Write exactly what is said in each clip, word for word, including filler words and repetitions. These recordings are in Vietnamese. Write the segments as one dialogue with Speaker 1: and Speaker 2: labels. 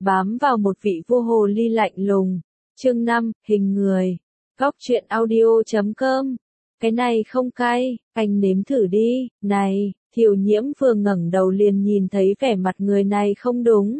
Speaker 1: bám vào một vị vua hồ ly lạnh lùng. Chương năm, hình người. Góc truyện audio chấm com. Cái này không cay, anh nếm thử đi. Này, Thiều Nhiễm vừa ngẩng đầu liền nhìn thấy vẻ mặt người này không đúng.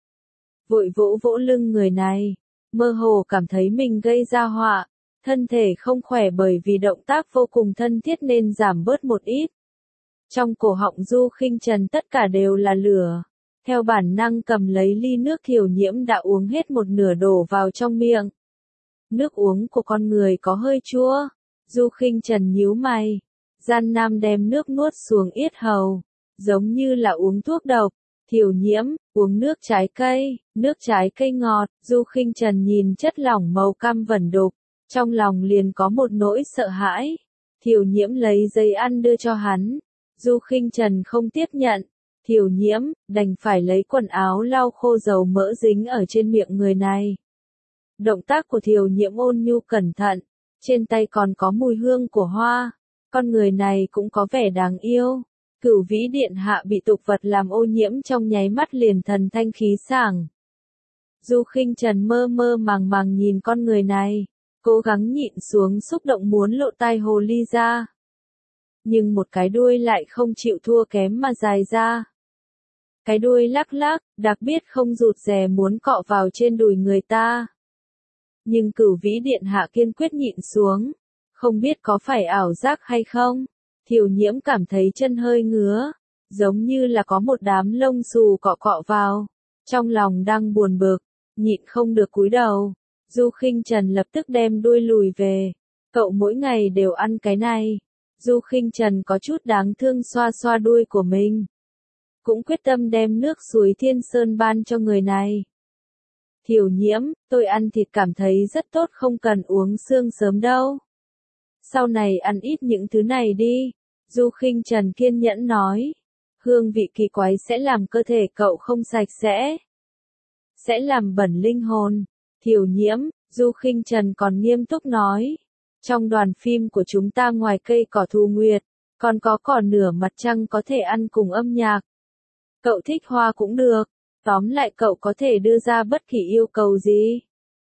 Speaker 1: Vội vỗ vỗ lưng người này, mơ hồ cảm thấy mình gây ra họa, thân thể không khỏe bởi vì động tác vô cùng thân thiết nên giảm bớt một ít. Trong cổ họng Du Khinh Trần tất cả đều là lửa. Theo bản năng cầm lấy ly nước Thiều Nhiễm đã uống hết một nửa đổ vào trong miệng. Nước uống của con người có hơi chua. Du Khinh Trần nhíu mày, gian nan đem nước nuốt xuống yết hầu, giống như là uống thuốc độc. Thiều Nhiễm, uống nước trái cây, nước trái cây ngọt. Du Khinh Trần nhìn chất lỏng màu cam vẩn đục, trong lòng liền có một nỗi sợ hãi. Thiều Nhiễm lấy giấy ăn đưa cho hắn. Du Khinh Trần không tiếp nhận. Thiều Nhiễm đành phải lấy quần áo lau khô dầu mỡ dính ở trên miệng người này. Động tác của Thiều Nhiễm ôn nhu cẩn thận, trên tay còn có mùi hương của hoa. Con người này cũng có vẻ đáng yêu. Cửu Vĩ Điện Hạ bị tục vật làm ô nhiễm trong nháy mắt liền thần thanh khí sảng. Du Khinh Trần mơ mơ màng màng nhìn con người này, cố gắng nhịn xuống xúc động muốn lộ tai hồ ly ra. Nhưng một cái đuôi lại không chịu thua kém mà dài ra. Cái đuôi lắc lắc, đặc biệt không rụt rè muốn cọ vào trên đùi người ta. Nhưng Cửu Vĩ Điện Hạ kiên quyết nhịn xuống, không biết có phải ảo giác hay không. Thiều Nhiễm cảm thấy chân hơi ngứa, giống như là có một đám lông xù cọ cọ vào. Trong lòng đang buồn bực, nhịn không được cúi đầu. Du Khinh Trần lập tức đem đuôi lùi về. Cậu mỗi ngày đều ăn cái này. Du Khinh Trần có chút đáng thương xoa xoa đuôi của mình. Cũng quyết tâm đem nước suối Thiên Sơn ban cho người này. Thiều Nhiễm, tôi ăn thịt cảm thấy rất tốt không cần uống xương sớm đâu. Sau này ăn ít những thứ này đi. Du Khinh Trần kiên nhẫn nói. Hương vị kỳ quái sẽ làm cơ thể cậu không sạch sẽ. Sẽ làm bẩn linh hồn. Thiều Nhiễm, Du Khinh Trần còn nghiêm túc nói. Trong đoàn phim của chúng ta ngoài cây cỏ thu nguyệt, còn có cỏ nửa mặt trăng có thể ăn cùng âm nhạc. Cậu thích hoa cũng được. Tóm lại cậu có thể đưa ra bất kỳ yêu cầu gì.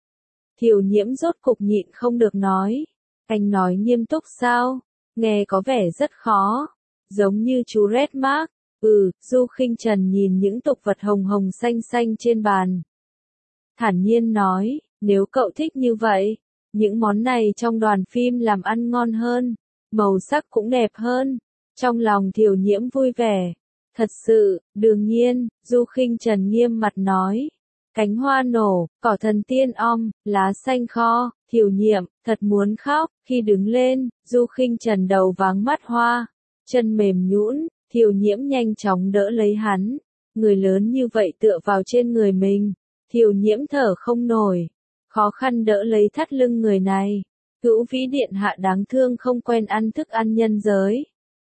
Speaker 1: Thiều Nhiễm rốt cục nhịn không được nói. Anh nói nghiêm túc sao? Nghe có vẻ rất khó. Giống như chú Red Mark. Ừ, Du Khinh Trần nhìn những tục vật hồng hồng xanh xanh trên bàn. Thản nhiên nói, nếu cậu thích như vậy, những món này trong đoàn phim làm ăn ngon hơn, màu sắc cũng đẹp hơn. Trong lòng Thiều Nhiễm vui vẻ. Thật sự, đương nhiên, Du Khinh Trần nghiêm mặt nói. Cánh hoa nổ, cỏ thần tiên om, lá xanh kho. Thiều Nhiễm, thật muốn khóc. Khi đứng lên, Du Khinh Trần đầu váng mắt hoa, chân mềm nhũn. Thiều Nhiễm nhanh chóng đỡ lấy hắn. Người lớn như vậy tựa vào trên người mình. Thiều Nhiễm thở không nổi, khó khăn đỡ lấy thắt lưng người này. Cửu Vĩ Điện Hạ đáng thương không quen ăn thức ăn nhân giới.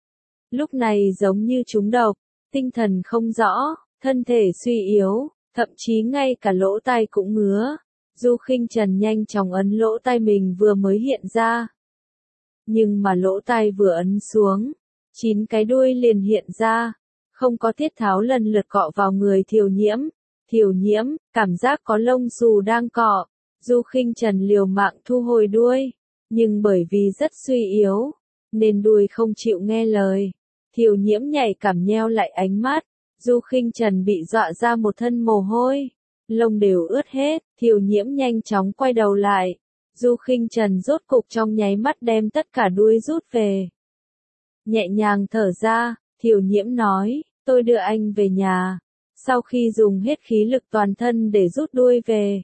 Speaker 1: Lúc này giống như trúng độc, tinh thần không rõ, thân thể suy yếu, thậm chí ngay cả lỗ tai cũng ngứa. Du Khinh Trần nhanh chóng ấn lỗ tai mình vừa mới hiện ra. Nhưng mà lỗ tai vừa ấn xuống, chín cái đuôi liền hiện ra, không có tiết tháo lần lượt cọ vào người Thiều Nhiễm. Thiều Nhiễm, cảm giác có lông xù đang cọ. Du Khinh Trần liều mạng thu hồi đuôi, nhưng bởi vì rất suy yếu, nên đuôi không chịu nghe lời. Thiều Nhiễm nhạy cảm nheo lại ánh mắt. Du Khinh Trần bị dọa ra một thân mồ hôi, lông đều ướt hết. Thiều Nhiễm nhanh chóng quay đầu lại. Du Khinh Trần rốt cục trong nháy mắt đem tất cả đuôi rút về. Nhẹ nhàng thở ra, Thiều Nhiễm nói, tôi đưa anh về nhà. Sau khi dùng hết khí lực toàn thân để rút đuôi về,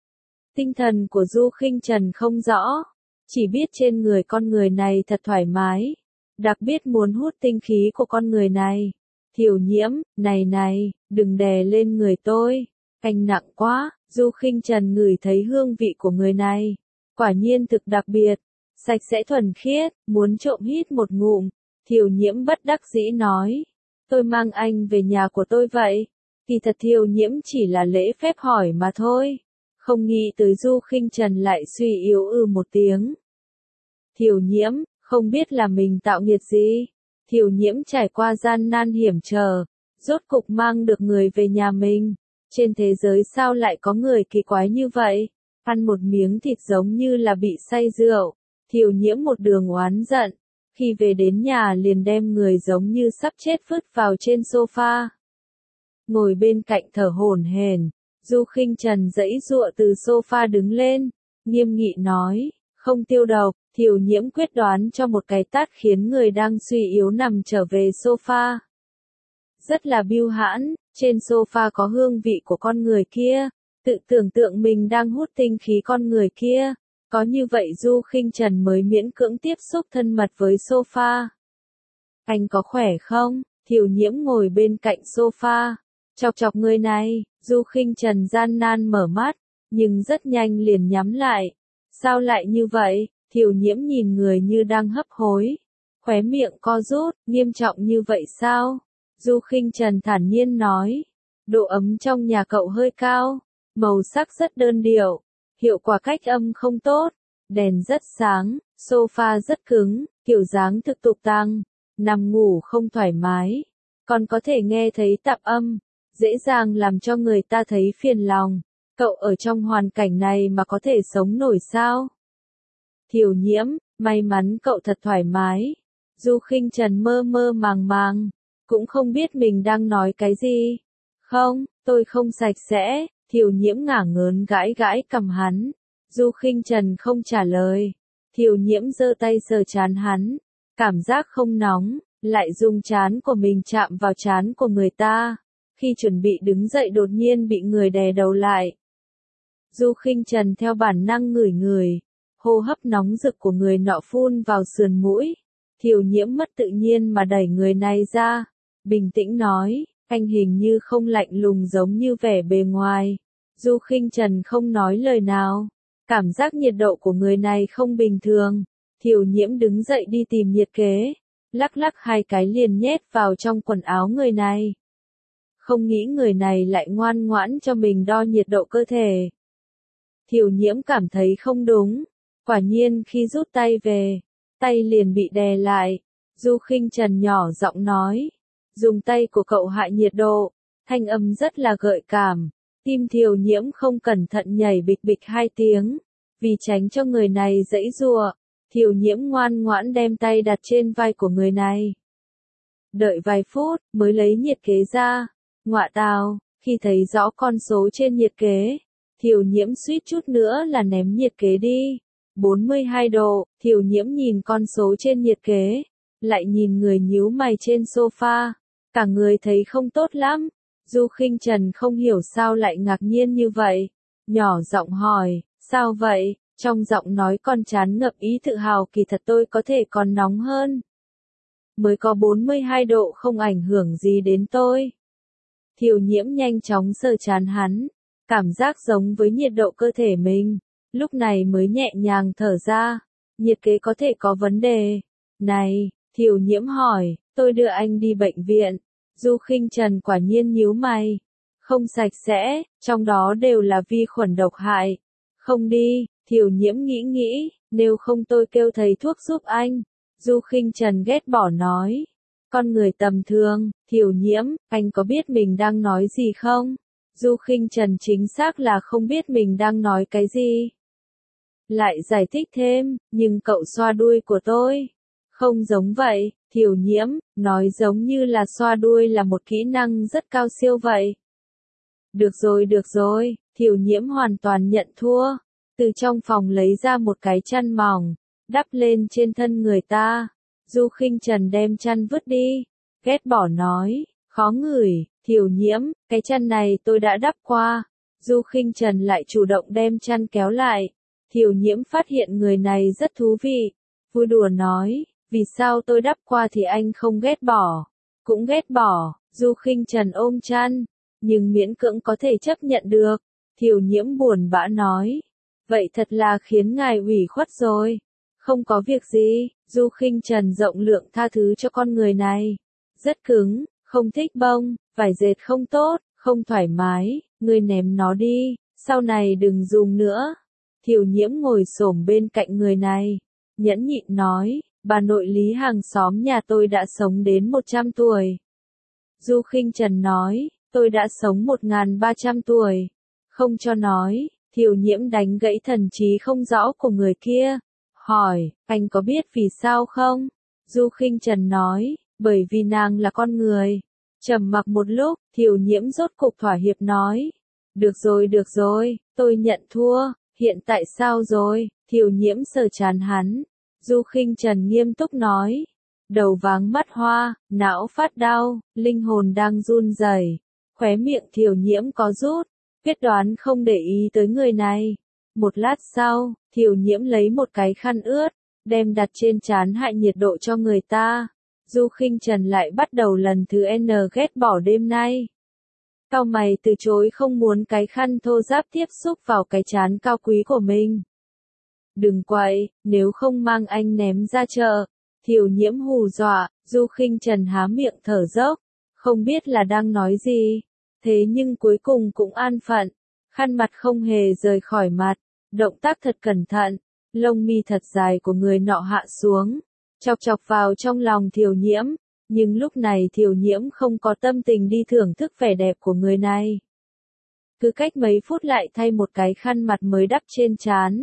Speaker 1: tinh thần của Du Khinh Trần không rõ, chỉ biết trên người con người này thật thoải mái, đặc biệt muốn hút tinh khí của con người này. Thiều Nhiễm, này này, đừng đè lên người tôi, anh nặng quá. Du Khinh Trần ngửi thấy hương vị của người này, quả nhiên thực đặc biệt, sạch sẽ thuần khiết, muốn trộm hít một ngụm. Thiều Nhiễm bất đắc dĩ nói, tôi mang anh về nhà của tôi vậy. Kỳ thật Thiều Nhiễm chỉ là lễ phép hỏi mà thôi, không nghĩ tới Du Khinh Trần lại suy yếu ư một tiếng. Thiều Nhiễm, không biết là mình tạo nghiệt gì. Thiều Nhiễm trải qua gian nan hiểm trở, rốt cục mang được người về nhà mình. Trên thế giới sao lại có người kỳ quái như vậy? Ăn một miếng thịt giống như là bị say rượu. Thiều Nhiễm một đường oán giận. Khi về đến nhà liền đem người giống như sắp chết vứt vào trên sofa. Ngồi bên cạnh thở hổn hển, Du Khinh Trần giãy giụa từ sofa đứng lên, nghiêm nghị nói, không tiêu độc. Thiều Nhiễm quyết đoán cho một cái tát khiến người đang suy yếu nằm trở về sofa. Rất là bưu hãn, trên sofa có hương vị của con người kia, tự tưởng tượng mình đang hút tinh khí con người kia, có như vậy Du Khinh Trần mới miễn cưỡng tiếp xúc thân mật với sofa. Anh có khỏe không? Thiều Nhiễm ngồi bên cạnh sofa, chọc chọc người này. Du Khinh Trần gian nan mở mắt, nhưng rất nhanh liền nhắm lại. Sao lại như vậy? Thiều Nhiễm nhìn người như đang hấp hối, khóe miệng co rút, nghiêm trọng như vậy sao? Du Khinh Trần thản nhiên nói, độ ấm trong nhà cậu hơi cao, màu sắc rất đơn điệu, hiệu quả cách âm không tốt, đèn rất sáng, sofa rất cứng, kiểu dáng thực tục tăng, nằm ngủ không thoải mái, còn có thể nghe thấy tạp âm, dễ dàng làm cho người ta thấy phiền lòng. Cậu ở trong hoàn cảnh này mà có thể sống nổi sao? Thiều Nhiễm, may mắn cậu thật thoải mái. Du Khinh Trần mơ mơ màng màng, cũng không biết mình đang nói cái gì. Không, tôi không sạch sẽ. Thiều Nhiễm ngả ngớn gãi gãi cằm hắn. Du Khinh Trần không trả lời. Thiều Nhiễm giơ tay sờ trán hắn, cảm giác không nóng, lại dùng trán của mình chạm vào trán của người ta. Khi chuẩn bị đứng dậy đột nhiên bị người đè đầu lại. Du Khinh Trần theo bản năng ngửi ngửi, hô hấp nóng rực của người nọ phun vào sườn mũi. Thiều Nhiễm mất tự nhiên mà đẩy người này ra, bình tĩnh nói, anh hình như không lạnh lùng giống như vẻ bề ngoài. Du Khinh Trần không nói lời nào, cảm giác nhiệt độ của người này không bình thường. Thiều Nhiễm đứng dậy đi tìm nhiệt kế, lắc lắc hai cái liền nhét vào trong quần áo người này. Không nghĩ người này lại ngoan ngoãn cho mình đo nhiệt độ cơ thể. Thiều Nhiễm cảm thấy không đúng, quả nhiên khi rút tay về, tay liền bị đè lại. Du Khinh Trần nhỏ giọng nói, dùng tay của cậu hạ nhiệt độ, thanh âm rất là gợi cảm. Tim Thiều Nhiễm không cẩn thận nhảy bịch bịch hai tiếng, vì tránh cho người này giãy giụa, Thiều Nhiễm ngoan ngoãn đem tay đặt trên vai của người này. Đợi vài phút, mới lấy nhiệt kế ra. Ngọa tào, khi thấy rõ con số trên nhiệt kế, Thiều Nhiễm suýt chút nữa là ném nhiệt kế đi. bốn mươi hai độ, Thiều Nhiễm nhìn con số trên nhiệt kế, lại nhìn người nhíu mày trên sofa, cả người thấy không tốt lắm. Du Khinh Trần không hiểu sao lại ngạc nhiên như vậy, nhỏ giọng hỏi, sao vậy? Trong giọng nói con tràn ngập ý tự hào, kỳ thật tôi có thể còn nóng hơn. Mới có bốn mươi hai độ không ảnh hưởng gì đến tôi. Thiều Nhiễm nhanh chóng sờ trán hắn, cảm giác giống với nhiệt độ cơ thể mình, lúc này mới nhẹ nhàng thở ra. Nhiệt kế có thể có vấn đề. Này, Thiều Nhiễm hỏi, tôi đưa anh đi bệnh viện. Du Khinh Trần quả nhiên nhíu mày, không sạch sẽ, trong đó đều là vi khuẩn độc hại. Không đi. Thiều Nhiễm nghĩ nghĩ, nếu không tôi kêu thầy thuốc giúp anh. Du Khinh Trần ghét bỏ nói, con người tầm thường. Thiều Nhiễm, anh có biết mình đang nói gì không? Du Khinh Trần chính xác là không biết mình đang nói cái gì. Lại giải thích thêm, nhưng cậu xoa đuôi của tôi. Không giống vậy. Thiều Nhiễm, nói giống như là xoa đuôi là một kỹ năng rất cao siêu vậy. Được rồi được rồi, Thiều Nhiễm hoàn toàn nhận thua. Từ trong phòng lấy ra một cái chăn mỏng, đắp lên trên thân người ta. Du Khinh Trần đem chăn vứt đi, ghét bỏ nói, khó ngửi. Thiều Nhiễm, cái chăn này tôi đã đắp qua. Du Khinh Trần lại chủ động đem chăn kéo lại. Thiều Nhiễm phát hiện người này rất thú vị, vui đùa nói, vì sao tôi đắp qua thì anh không ghét bỏ? Cũng ghét bỏ. Du Khinh Trần ôm chăn, nhưng miễn cưỡng có thể chấp nhận được. Thiều Nhiễm buồn bã nói, vậy thật là khiến ngài ủy khuất rồi. Không có việc gì. Du Khinh Trần rộng lượng tha thứ cho con người này. Rất cứng, không thích bông, vải dệt không tốt, không thoải mái, ngươi ném nó đi, sau này đừng dùng nữa. Thiều Nhiễm ngồi xổm bên cạnh người này, nhẫn nhịn nói, bà nội Lý hàng xóm nhà tôi đã sống đến một trăm tuổi. Du Khinh Trần nói, tôi đã sống một nghìn ba trăm tuổi. Không cho nói, Thiều Nhiễm đánh gãy thần trí không rõ của người kia. Hỏi, anh có biết vì sao không? Du Khinh Trần nói, bởi vì nàng là con người. Trầm mặc một lúc, Thiều Nhiễm rốt cục thỏa hiệp nói. Được rồi được rồi, tôi nhận thua, hiện tại sao rồi? Thiều Nhiễm sờ trán hắn. Du Khinh Trần nghiêm túc nói. Đầu váng mắt hoa, não phát đau, linh hồn đang run rẩy. Khóe miệng Thiều Nhiễm có rút, quyết đoán không để ý tới người này. Một lát sau, Thiều Nhiễm lấy một cái khăn ướt, đem đặt trên trán hại nhiệt độ cho người ta. Du Khinh Trần lại bắt đầu lần thứ N ghét bỏ đêm nay. Cau mày từ chối không muốn cái khăn thô ráp tiếp xúc vào cái trán cao quý của mình. Đừng quậy, nếu không mang anh ném ra chợ. Thiều Nhiễm hù dọa, Du Khinh Trần há miệng thở dốc, không biết là đang nói gì. Thế nhưng cuối cùng cũng an phận, khăn mặt không hề rời khỏi mặt, động tác thật cẩn thận, lông mi thật dài của người nọ hạ xuống, chọc chọc vào trong lòng Thiều Nhiễm, nhưng lúc này Thiều Nhiễm không có tâm tình đi thưởng thức vẻ đẹp của người này. Cứ cách mấy phút lại thay một cái khăn mặt mới đắp trên trán.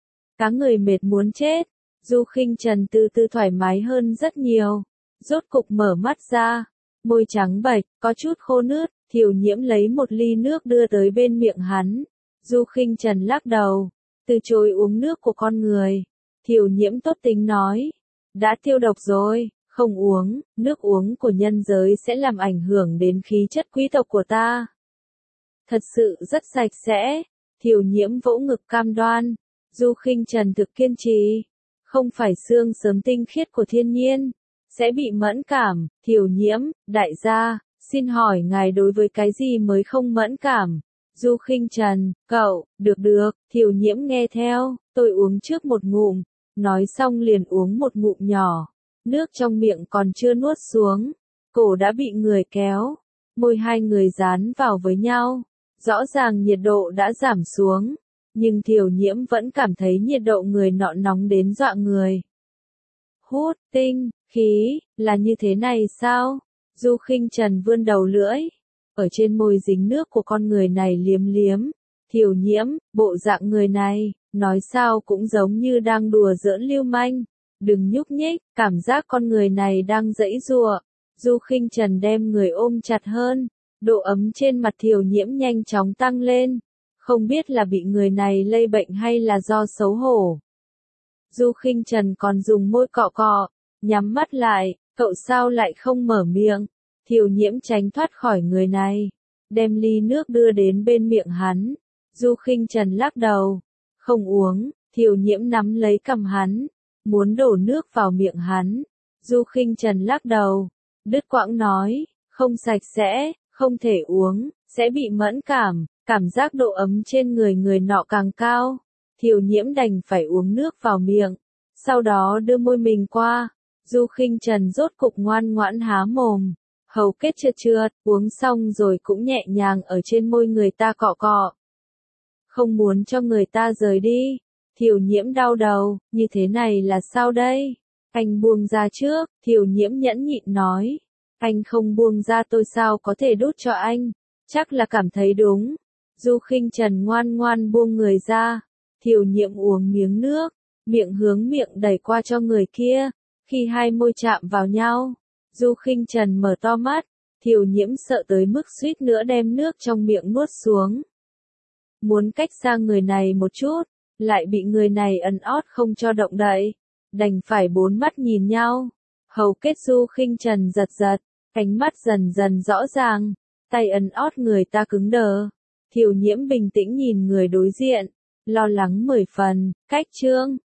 Speaker 1: Cá người mệt muốn chết, Du Khinh Trần từ từ thoải mái hơn rất nhiều, rốt cục mở mắt ra, môi trắng bệch, có chút khô nướt. Thiều Nhiễm lấy một ly nước đưa tới bên miệng hắn. Du Khinh Trần lắc đầu, từ chối uống nước của con người. Thiều Nhiễm tốt tính nói, đã tiêu độc rồi, không uống, nước uống của nhân giới sẽ làm ảnh hưởng đến khí chất quý tộc của ta. Thật sự rất sạch sẽ. Thiều Nhiễm vỗ ngực cam đoan. Du Khinh Trần thực kiên trì, không phải xương sớm tinh khiết của thiên nhiên, sẽ bị mẫn cảm. Thiều Nhiễm, đại gia, xin hỏi ngài đối với cái gì mới không mẫn cảm? Du Khinh Trần, cậu, được được, Thiều Nhiễm nghe theo, tôi uống trước một ngụm, nói xong liền uống một ngụm nhỏ, nước trong miệng còn chưa nuốt xuống, cổ đã bị người kéo, môi hai người dán vào với nhau, rõ ràng nhiệt độ đã giảm xuống, nhưng Thiều Nhiễm vẫn cảm thấy nhiệt độ người nọ nóng đến dọa người. Hút, tinh, khí, là như thế này sao? Du Khinh Trần vươn đầu lưỡi, ở trên môi dính nước của con người này liếm liếm. Thiều Nhiễm, bộ dạng người này, nói sao cũng giống như đang đùa giỡn lưu manh. Đừng nhúc nhích, cảm giác con người này đang giãy giụa. Du Khinh Trần đem người ôm chặt hơn, độ ấm trên mặt Thiều Nhiễm nhanh chóng tăng lên. Không biết là bị người này lây bệnh hay là do xấu hổ. Du Khinh Trần còn dùng môi cọ cọ, nhắm mắt lại. Cậu sao lại không mở miệng? Thiều Nhiễm tránh thoát khỏi người này, đem ly nước đưa đến bên miệng hắn. Du Khinh Trần lắc đầu, không uống. Thiều Nhiễm nắm lấy cằm hắn, muốn đổ nước vào miệng hắn. Du Khinh Trần lắc đầu, đứt quãng nói, không sạch sẽ, không thể uống, sẽ bị mẫn cảm. Cảm giác độ ấm trên người người nọ càng cao. Thiều Nhiễm đành phải uống nước vào miệng, sau đó đưa môi mình qua. Du Khinh Trần rốt cục ngoan ngoãn há mồm, hầu kết trượt trượt, uống xong rồi cũng nhẹ nhàng ở trên môi người ta cọ cọ. Không muốn cho người ta rời đi. Thiều Nhiễm đau đầu, như thế này là sao đây? Anh buông ra trước. Thiều Nhiễm nhẫn nhịn nói. Anh không buông ra tôi sao có thể đút cho anh? Chắc là cảm thấy đúng. Du Khinh Trần ngoan ngoan buông người ra. Thiều Nhiễm uống miếng nước, miệng hướng miệng đẩy qua cho người kia. Khi hai môi chạm vào nhau, Du Khinh Trần mở to mắt, Thiều Nhiễm sợ tới mức suýt nữa đem nước trong miệng nuốt xuống. Muốn cách xa người này một chút, lại bị người này ấn ót không cho động đậy, đành phải bốn mắt nhìn nhau. Hầu kết Du Khinh Trần giật giật, ánh mắt dần dần rõ ràng, tay ấn ót người ta cứng đờ. Thiều Nhiễm bình tĩnh nhìn người đối diện, lo lắng mười phần. Cách chương